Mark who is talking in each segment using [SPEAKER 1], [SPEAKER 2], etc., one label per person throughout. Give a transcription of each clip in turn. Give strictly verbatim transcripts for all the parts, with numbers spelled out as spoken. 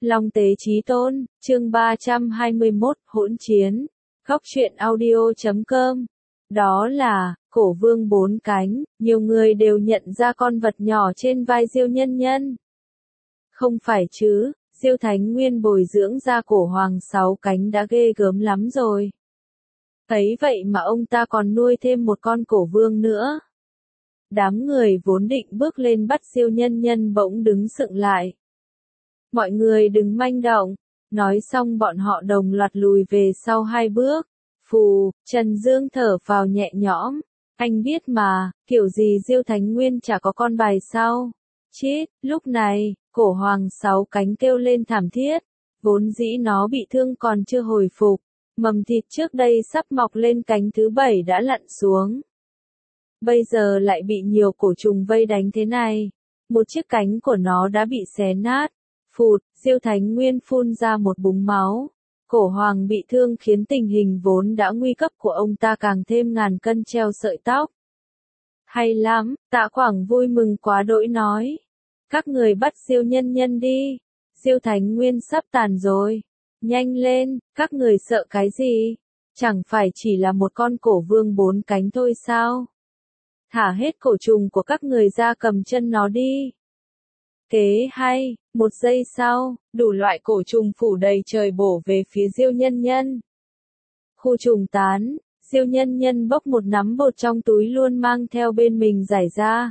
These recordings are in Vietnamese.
[SPEAKER 1] Long tế chí tôn, chương ba trăm hai mươi mốt, hỗn chiến. Góc truyện audio chấm com. Đó là, cổ vương bốn cánh, nhiều người đều nhận ra con vật nhỏ trên vai Diêu Nhân Nhân. Không phải chứ, Diêu Thánh Nguyên bồi dưỡng ra cổ hoàng sáu cánh đã ghê gớm lắm rồi. Ấy vậy mà ông ta còn nuôi thêm một con cổ vương nữa. Đám người vốn định bước lên bắt Diêu Nhân Nhân bỗng đứng sững lại. Mọi người đừng manh động, nói xong bọn họ đồng loạt lùi về sau hai bước. Phù, Trần Dương thở phào nhẹ nhõm, anh biết mà, kiểu gì Diêu Thánh Nguyên chả có con bài sau. Chít, lúc này, cổ hoàng sáu cánh kêu lên thảm thiết, vốn dĩ nó bị thương còn chưa hồi phục, mầm thịt trước đây sắp mọc lên cánh thứ bảy đã lặn xuống. Bây giờ lại bị nhiều cổ trùng vây đánh thế này, một chiếc cánh của nó đã bị xé nát. Phụt, Diêu Thánh Nguyên phun ra một búng máu. Cổ hoàng bị thương khiến tình hình vốn đã nguy cấp của ông ta càng thêm ngàn cân treo sợi tóc. Hay lắm, Tạ Quảng vui mừng quá đỗi nói. Các người bắt Diêu Nhân Nhân đi. Diêu Thánh Nguyên sắp tàn rồi. Nhanh lên, các người sợ cái gì? Chẳng phải chỉ là một con cổ vương bốn cánh thôi sao? Thả hết cổ trùng của các người ra cầm chân nó đi. Kế hay, một giây sau, đủ loại cổ trùng phủ đầy trời bổ về phía Diêu Nhân Nhân. Khu trùng tán, Diêu Nhân Nhân bốc một nắm bột trong túi luôn mang theo bên mình giải ra.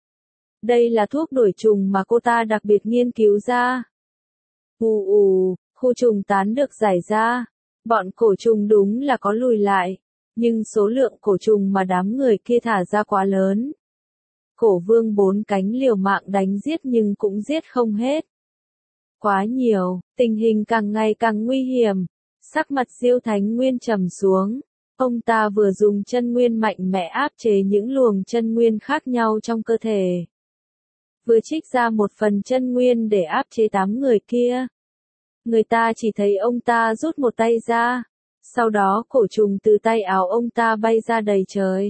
[SPEAKER 1] Đây là thuốc đuổi trùng mà cô ta đặc biệt nghiên cứu ra. Ù ù, khu trùng tán được giải ra. Bọn cổ trùng đúng là có lùi lại, nhưng số lượng cổ trùng mà đám người kia thả ra quá lớn. Cổ vương bốn cánh liều mạng đánh giết nhưng cũng giết không hết. Quá nhiều, tình hình càng ngày càng nguy hiểm. Sắc mặt Diêu Thánh Nguyên trầm xuống. Ông ta vừa dùng chân nguyên mạnh mẽ áp chế những luồng chân nguyên khác nhau trong cơ thể. Vừa trích ra một phần chân nguyên để áp chế tám người kia. Người ta chỉ thấy ông ta rút một tay ra. Sau đó cổ trùng từ tay áo ông ta bay ra đầy trời.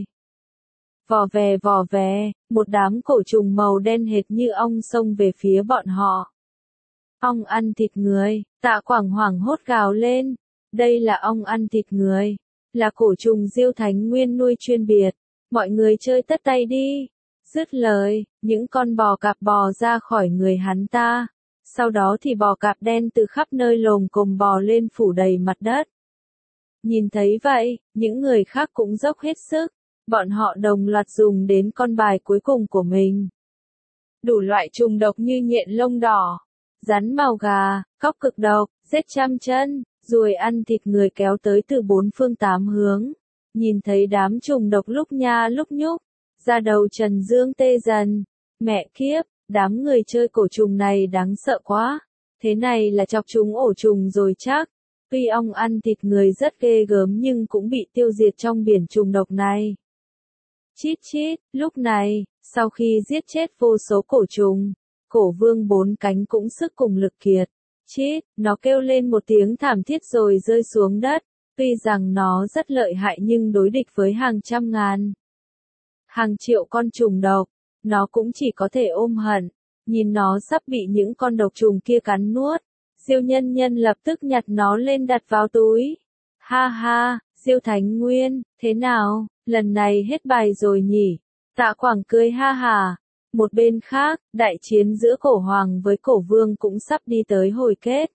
[SPEAKER 1] Vò về vò về, một đám cổ trùng màu đen hệt như ong xông về phía bọn họ. Ong ăn thịt người, Tạ Quảng hoảng hốt gào lên. Đây là ong ăn thịt người, là cổ trùng Diêu Thánh Nguyên nuôi chuyên biệt. Mọi người chơi tất tay đi. Dứt lời, những con bò cạp bò ra khỏi người hắn ta. Sau đó thì bò cạp đen từ khắp nơi lồm cồm bò lên phủ đầy mặt đất. Nhìn thấy vậy, những người khác cũng dốc hết sức. Bọn họ đồng loạt dùng đến con bài cuối cùng của mình. Đủ loại trùng độc như nhện lông đỏ, rắn màu gà, cóc cực độc, rết trăm chân, ruồi ăn thịt người kéo tới từ bốn phương tám hướng. Nhìn thấy đám trùng độc lúc nha lúc nhúc, da đầu Trần Dương tê dần. Mẹ kiếp, đám người chơi cổ trùng này đáng sợ quá. Thế này là chọc chúng ổ trùng rồi chắc. Tuy ong ăn thịt người rất ghê gớm nhưng cũng bị tiêu diệt trong biển trùng độc này. Chít chít, lúc này, sau khi giết chết vô số cổ trùng, cổ vương bốn cánh cũng sức cùng lực kiệt. Chít, nó kêu lên một tiếng thảm thiết rồi rơi xuống đất. Tuy rằng nó rất lợi hại nhưng đối địch với hàng trăm ngàn, hàng triệu con trùng độc, nó cũng chỉ có thể ôm hận. Nhìn nó sắp bị những con độc trùng kia cắn nuốt. Diêu Nhân Nhân lập tức nhặt nó lên đặt vào túi. Ha ha, Diêu Thánh Nguyên, thế nào, lần này hết bài rồi nhỉ? Tạ Quảng cười ha hà. Một bên khác, đại chiến giữa cổ hoàng với cổ vương cũng sắp đi tới hồi kết.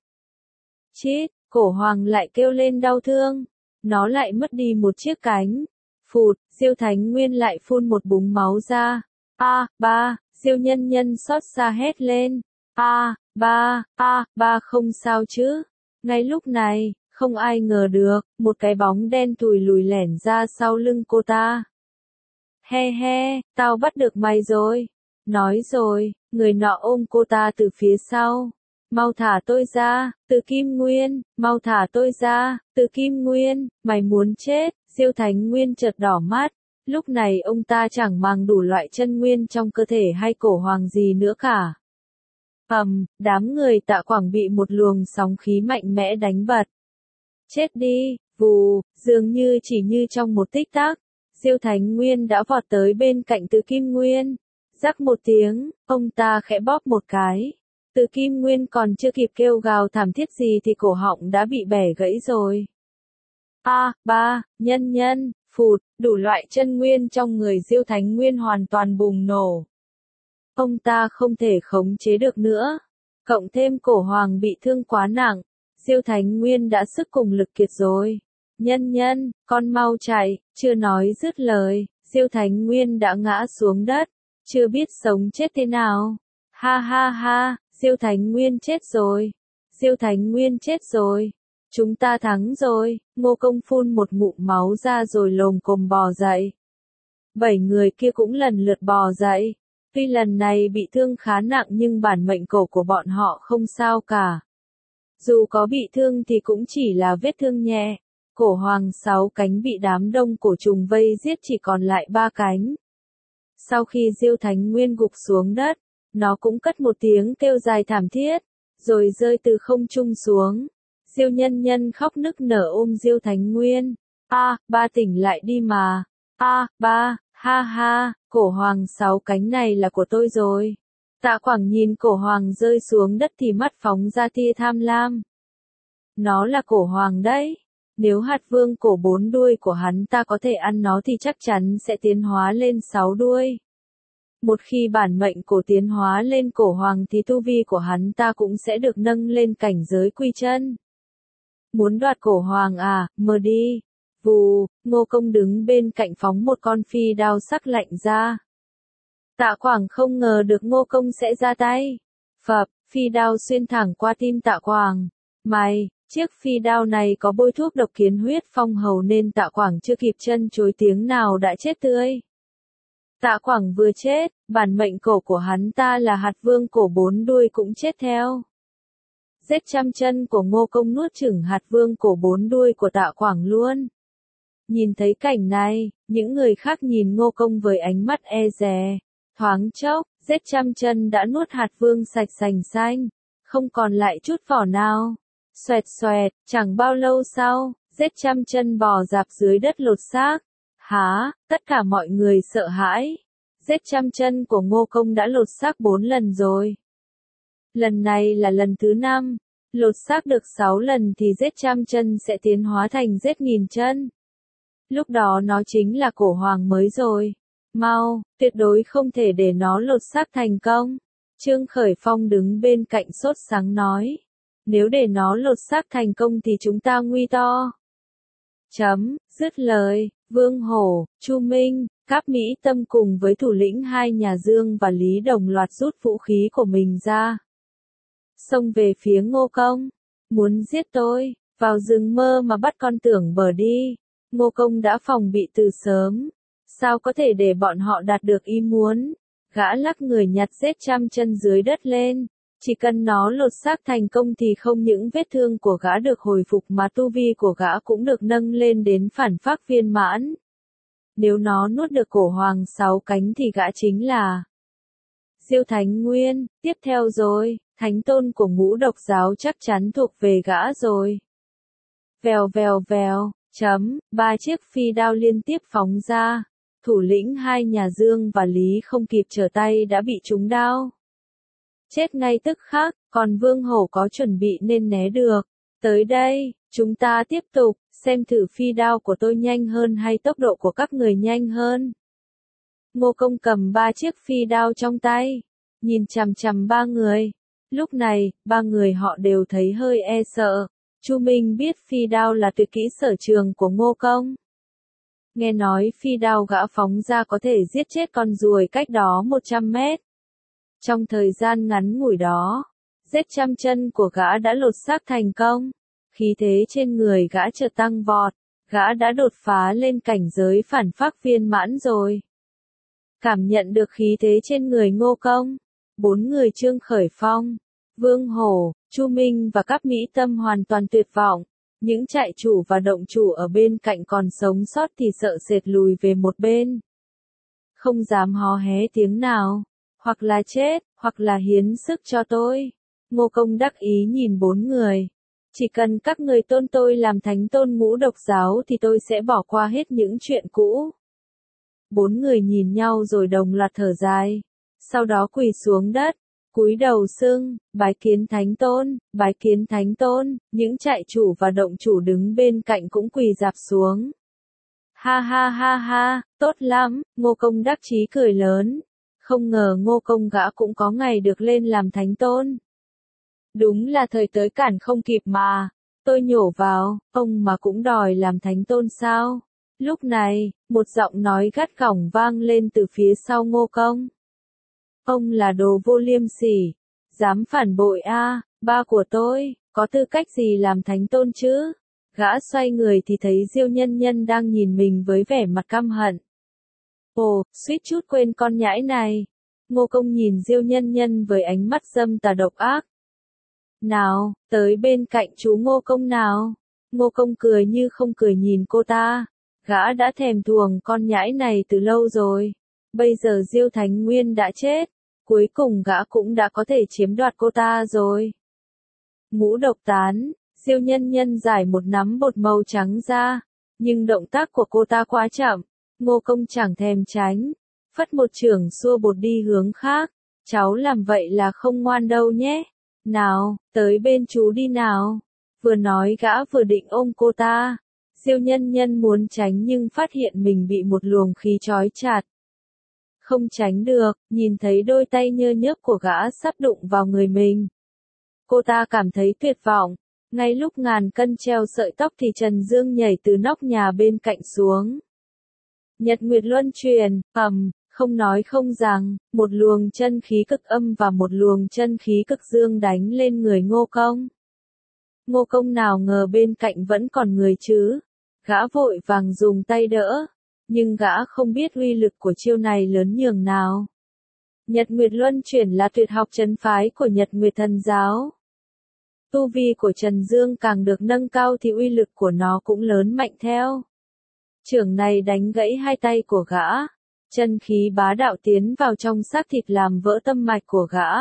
[SPEAKER 1] Chít, cổ hoàng lại kêu lên đau thương. Nó lại mất đi một chiếc cánh. Phụt, Diêu Thánh Nguyên lại phun một búng máu ra. A, ba, Diêu Nhân Nhân xót xa hét lên. A, ba, a, ba không sao chứ. Ngay lúc này, không ai ngờ được, một cái bóng đen thùi lùi lẻn ra sau lưng cô ta. He he, tao bắt được mày rồi. Nói rồi, người nọ ôm cô ta từ phía sau. Mau thả tôi ra, Từ Kim Nguyên, mau thả tôi ra, Từ Kim Nguyên, mày muốn chết. Diêu Thánh Nguyên chợt đỏ mắt. Lúc này ông ta chẳng màng đủ loại chân nguyên trong cơ thể hay cổ hoàng gì nữa cả. Ầm, đám người Tạ Quảng bị một luồng sóng khí mạnh mẽ đánh bật. Chết đi, vù, dường như chỉ như trong một tích tắc, Diêu Thánh Nguyên đã vọt tới bên cạnh Từ Kim Nguyên. Rắc một tiếng, ông ta khẽ bóp một cái. Từ Kim Nguyên còn chưa kịp kêu gào thảm thiết gì thì cổ họng đã bị bẻ gãy rồi. A, ba, nhân nhân, phụt, đủ loại chân nguyên trong người Diêu Thánh Nguyên hoàn toàn bùng nổ. Ông ta không thể khống chế được nữa. Cộng thêm cổ hoàng bị thương quá nặng, Diêu Thánh Nguyên đã sức cùng lực kiệt rồi. Nhân nhân, con mau chạy, chưa nói dứt lời, Diêu Thánh Nguyên đã ngã xuống đất, chưa biết sống chết thế nào. Ha ha ha, Diêu Thánh Nguyên chết rồi. Diêu Thánh Nguyên chết rồi. Chúng ta thắng rồi, Ngô Công phun một ngụm máu ra rồi lồm cồm bò dậy. Bảy người kia cũng lần lượt bò dậy. Tuy lần này bị thương khá nặng nhưng bản mệnh cổ của bọn họ không sao cả. Dù có bị thương thì cũng chỉ là vết thương nhẹ. Cổ hoàng sáu cánh bị đám đông cổ trùng vây giết chỉ còn lại ba cánh. Sau khi Diêu Thánh Nguyên gục xuống đất, nó cũng cất một tiếng kêu dài thảm thiết, rồi rơi từ không trung xuống. Diêu nhân nhân khóc nức nở ôm Diêu Thánh Nguyên. A, ba tỉnh lại đi mà. A, ba, ha ha, cổ hoàng sáu cánh này là của tôi rồi. Tạ Quảng nhìn cổ hoàng rơi xuống đất thì mắt phóng ra tia tham lam. Nó là cổ hoàng đấy. Nếu hạt vương cổ bốn đuôi của hắn ta có thể ăn nó thì chắc chắn sẽ tiến hóa lên sáu đuôi. Một khi bản mệnh cổ tiến hóa lên cổ hoàng thì tu vi của hắn ta cũng sẽ được nâng lên cảnh giới quy chân. Muốn đoạt cổ hoàng à, mờ đi. Vù, Ngô Công đứng bên cạnh phóng một con phi đao sắc lạnh ra. Tạ Quảng không ngờ được Ngô Công sẽ ra tay. Phập, phi đao xuyên thẳng qua tim Tạ Quảng. Mày, chiếc phi đao này có bôi thuốc độc kiến huyết phong hầu nên Tạ Quảng chưa kịp chân chối tiếng nào đã chết tươi. Tạ Quảng vừa chết, bản mệnh cổ của hắn ta là hạt vương cổ bốn đuôi cũng chết theo. Giết trăm chân của Ngô Công nuốt chửng hạt vương cổ bốn đuôi của Tạ Quảng luôn. Nhìn thấy cảnh này, những người khác nhìn Ngô Công với ánh mắt e dè. Thoáng chốc, giết trăm chân đã nuốt hạt vương sạch sành xanh, không còn lại chút vỏ nào. Xoẹt xoẹt, chẳng bao lâu sau, giết trăm chân bò dạp dưới đất lột xác. Há, tất cả mọi người sợ hãi. Giết trăm chân của Ngô Công đã lột xác bốn lần rồi. Lần này là lần thứ năm. Lột xác được sáu lần thì giết trăm chân sẽ tiến hóa thành giết nghìn chân. Lúc đó nó chính là cổ hoàng mới rồi. Mau, tuyệt đối không thể để nó lột xác thành công. Trương Khởi Phong đứng bên cạnh sốt sắng nói. Nếu để nó lột xác thành công thì chúng ta nguy to. Chấm, dứt lời, Vương Hổ, Chu Minh, Cáp Mỹ Tâm cùng với thủ lĩnh hai nhà Dương và Lý đồng loạt rút vũ khí của mình ra. Xông về phía Ngô Công. Muốn giết tôi, vào rừng mơ mà bắt con tưởng bờ đi. Ngô Công đã phòng bị từ sớm. Sao có thể để bọn họ đạt được ý muốn? Gã lắc người nhặt giết trăm chân dưới đất lên. Chỉ cần nó lột xác thành công thì không những vết thương của gã được hồi phục mà tu vi của gã cũng được nâng lên đến phản phác viên mãn. Nếu nó nuốt được cổ hoàng sáu cánh thì gã chính là Diêu Thánh Nguyên. Tiếp theo rồi, thánh tôn của ngũ độc giáo chắc chắn thuộc về gã rồi. Vèo vèo vèo, chấm, ba chiếc phi đao liên tiếp phóng ra. Thủ lĩnh hai nhà Dương và Lý không kịp trở tay đã bị trúng đao. Chết ngay tức khắc, còn Vương Hổ có chuẩn bị nên né được. Tới đây, chúng ta tiếp tục, xem thử phi đao của tôi nhanh hơn hay tốc độ của các người nhanh hơn. Ngô Công cầm ba chiếc phi đao trong tay, nhìn chằm chằm ba người. Lúc này, ba người họ đều thấy hơi e sợ. Chu Minh biết phi đao là tuyệt kỹ sở trường của Ngô Công. Nghe nói phi đao gã phóng ra có thể giết chết con ruồi cách đó một trăm mét. Trong thời gian ngắn ngủi đó, giết trăm chân của gã đã lột xác thành công. Khí thế trên người gã chợt tăng vọt, gã đã đột phá lên cảnh giới phản phác viên mãn rồi. Cảm nhận được khí thế trên người Ngô Công, bốn người Trương Khởi Phong, Vương Hổ, Chu Minh và Cáp Mỹ Tâm hoàn toàn tuyệt vọng. Những trại chủ và động chủ ở bên cạnh còn sống sót thì sợ sệt lùi về một bên. Không dám hò hé tiếng nào. Hoặc là chết, hoặc là hiến sức cho tôi. Ngô Công đắc ý nhìn bốn người. Chỉ cần các người tôn tôi làm thánh tôn ngũ độc giáo thì tôi sẽ bỏ qua hết những chuyện cũ. Bốn người nhìn nhau rồi đồng loạt thở dài. Sau đó quỳ xuống đất. cúi đầu xưng, bái kiến thánh tôn, bái kiến thánh tôn, những trại chủ và động chủ đứng bên cạnh cũng quỳ rạp xuống. Ha ha ha ha, tốt lắm, Ngô Công đắc chí cười lớn. Không ngờ Ngô Công gã cũng có ngày được lên làm thánh tôn. Đúng là thời tới cản không kịp mà. Tôi nhổ vào, ông mà cũng đòi làm thánh tôn sao? Lúc này, một giọng nói gắt gỏng vang lên từ phía sau Ngô Công. Ông là đồ vô liêm sỉ, dám phản bội a, ba của tôi, có tư cách gì làm thánh tôn chứ? Gã xoay người thì thấy Diêu Nhân Nhân đang nhìn mình với vẻ mặt căm hận. Ồ, suýt chút quên con nhãi này. Ngô Công nhìn Diêu Nhân Nhân với ánh mắt dâm tà độc ác. Nào, tới bên cạnh chú Ngô Công nào. Ngô Công cười như không cười nhìn cô ta. Gã đã thèm thuồng con nhãi này từ lâu rồi. Bây giờ Diêu Thánh Nguyên đã chết. Cuối cùng gã cũng đã có thể chiếm đoạt cô ta rồi. Ngũ độc tán, Diêu Nhân Nhân giải một nắm bột màu trắng ra. Nhưng động tác của cô ta quá chậm. Ngô Công chẳng thèm tránh. Phất một chưởng xua bột đi hướng khác. Cháu làm vậy là không ngoan đâu nhé. Nào, tới bên chú đi nào. Vừa nói gã vừa định ôm cô ta. Diêu Nhân Nhân muốn tránh nhưng phát hiện mình bị một luồng khí trói chặt. Không tránh được, nhìn thấy đôi tay nhơ nhớp của gã sắp đụng vào người mình. Cô ta cảm thấy tuyệt vọng. Ngay lúc ngàn cân treo sợi tóc thì Trần Dương nhảy từ nóc nhà bên cạnh xuống. Nhật Nguyệt Luân truyền, ầm, không nói không rằng, một luồng chân khí cực âm và một luồng chân khí cực dương đánh lên người Ngô Công. Ngô Công nào ngờ bên cạnh vẫn còn người chứ. Gã vội vàng dùng tay đỡ. Nhưng gã không biết uy lực của chiêu này lớn nhường nào. Nhật Nguyệt Luân chuyển là tuyệt học trấn phái của Nhật Nguyệt Thần Giáo. Tu vi của Trần Dương càng được nâng cao thì uy lực của nó cũng lớn mạnh theo. Chưởng này đánh gãy hai tay của gã. Chân khí bá đạo tiến vào trong xác thịt làm vỡ tâm mạch của gã.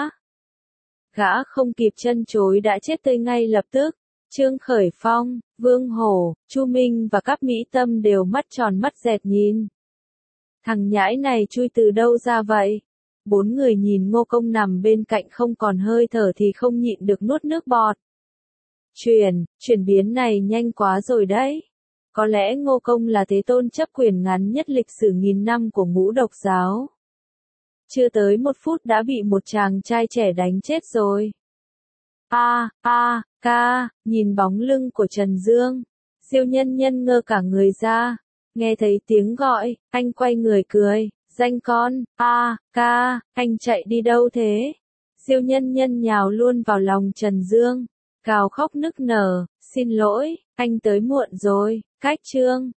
[SPEAKER 1] Gã không kịp chân chối đã chết tươi ngay lập tức. Trương Khởi Phong, Vương Hổ, Chu Minh và các Mỹ Tâm đều mắt tròn mắt dẹt nhìn. Thằng nhãi này chui từ đâu ra vậy? Bốn người nhìn Ngô Công nằm bên cạnh không còn hơi thở thì không nhịn được nuốt nước bọt. Chuyển, chuyển biến này nhanh quá rồi đấy. Có lẽ Ngô Công là thế tôn chấp quyền ngắn nhất lịch sử nghìn năm của Ngũ Độc Giáo. Chưa tới một phút đã bị một chàng trai trẻ đánh chết rồi. A, a, ca, nhìn bóng lưng của Trần Dương. Diêu Nhân Nhân ngơ cả người ra. Nghe thấy tiếng gọi, anh quay người cười. Danh con, a, ca, anh chạy đi đâu thế? Diêu Nhân Nhân nhào luôn vào lòng Trần Dương. Gào khóc nức nở, xin lỗi, anh tới muộn rồi, cách chương.